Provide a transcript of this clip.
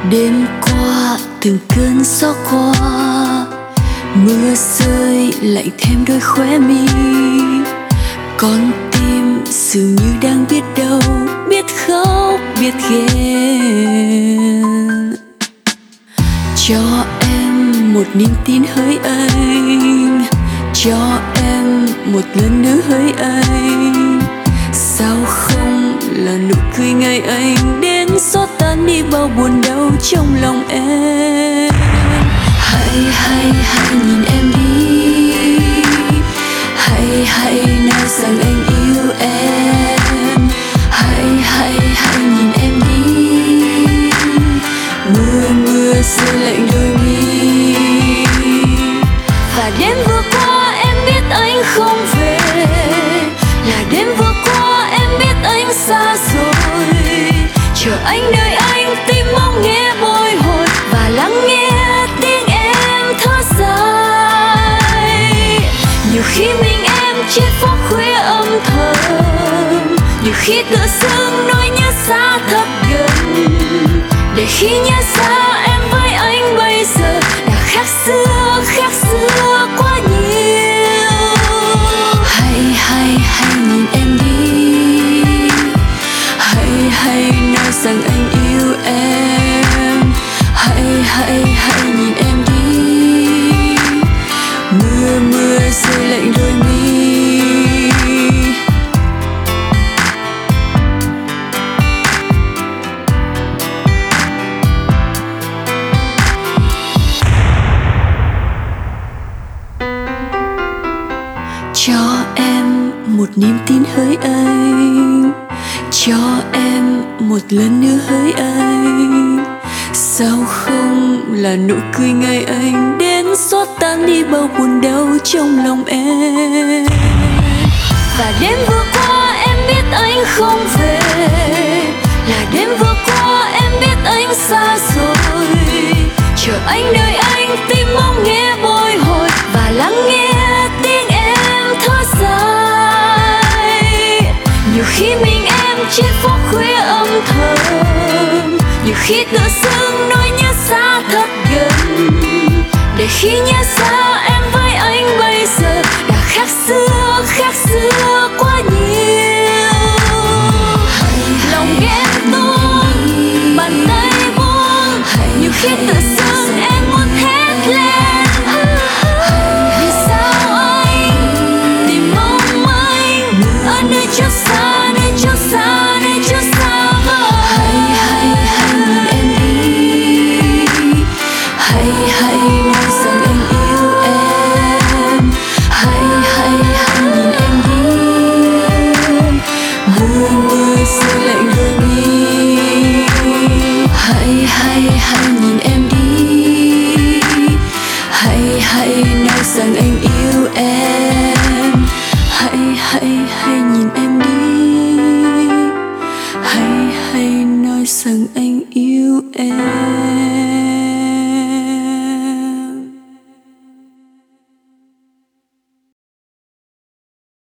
Đêm qua từng cơn gió qua, mưa rơi lạnh thêm đôi khóe mi. Con tim dường như đang biết đâu, biết khóc biết ghen. Cho em một niềm tin hỡi anh, cho em một lần nữa hỡi anh. Sao không là nụ cười ngày anh đến xóa tan đi bao buồn đau trong lòng em. Hãy nhìn em đi, hãy nói rằng anh yêu em. Hãy nhìn em đi, mưa rơi lạnh đôi mi. Và đêm vừa qua em biết anh không về, là đêm vừa qua em biết anh xa rồi. Chờ anh đợi anh tim mong nghe bồi hồi, và lắng nghe tiếng em thở dài. Nhiều khi mình em trên phố khuya âm thầm, nhiều khi tự dưng nỗi nhớ xa thật gần. Để khi nhớ xa em với anh bây giờ đã khác xưa quá nhiều. Hãy nhìn em đi, hãy nói rằng anh yêu em. Hãy nhìn em đi, mưa rơi lạnh đôi mi. Cho em một niềm tin hỡi anh, cho em một lần nữa hỡi anh. Sao không là nụ cười ngày anh đến xóa tan đi bao buồn đau trong lòng em. Và đêm vừa qua em biết anh không về, là đêm vừa qua em biết anh xa rồi. Chờ anh đợi anh tim mong nghe bồi hồi, và lắng nghe tiếng em thở dài. Nhiều khi mình em trên phố khuya âm thầm, nhiều khi tự dưng nỗi nhớ xa thật gần. Để khi nhớ xa em với anh bây giờ đã khác xưa quá nhiều. Lòng ghen tuông, bàn tay buông, nhiều khi tự dưng em muốn hét lên. Vì sao anh tìm mong anh ở nơi chỗ xa, nơi chỗ xa, nơi chỗ xa vời. Hãy nhìn em đi, hãy nói rằng anh yêu em. Hãy nhìn em đi, mưa rơi lạnh đôi mi. Hãy nhìn em đi, hãy nói rằng anh yêu em. Hãy nhìn em đi, hãy nói rằng anh yêu em.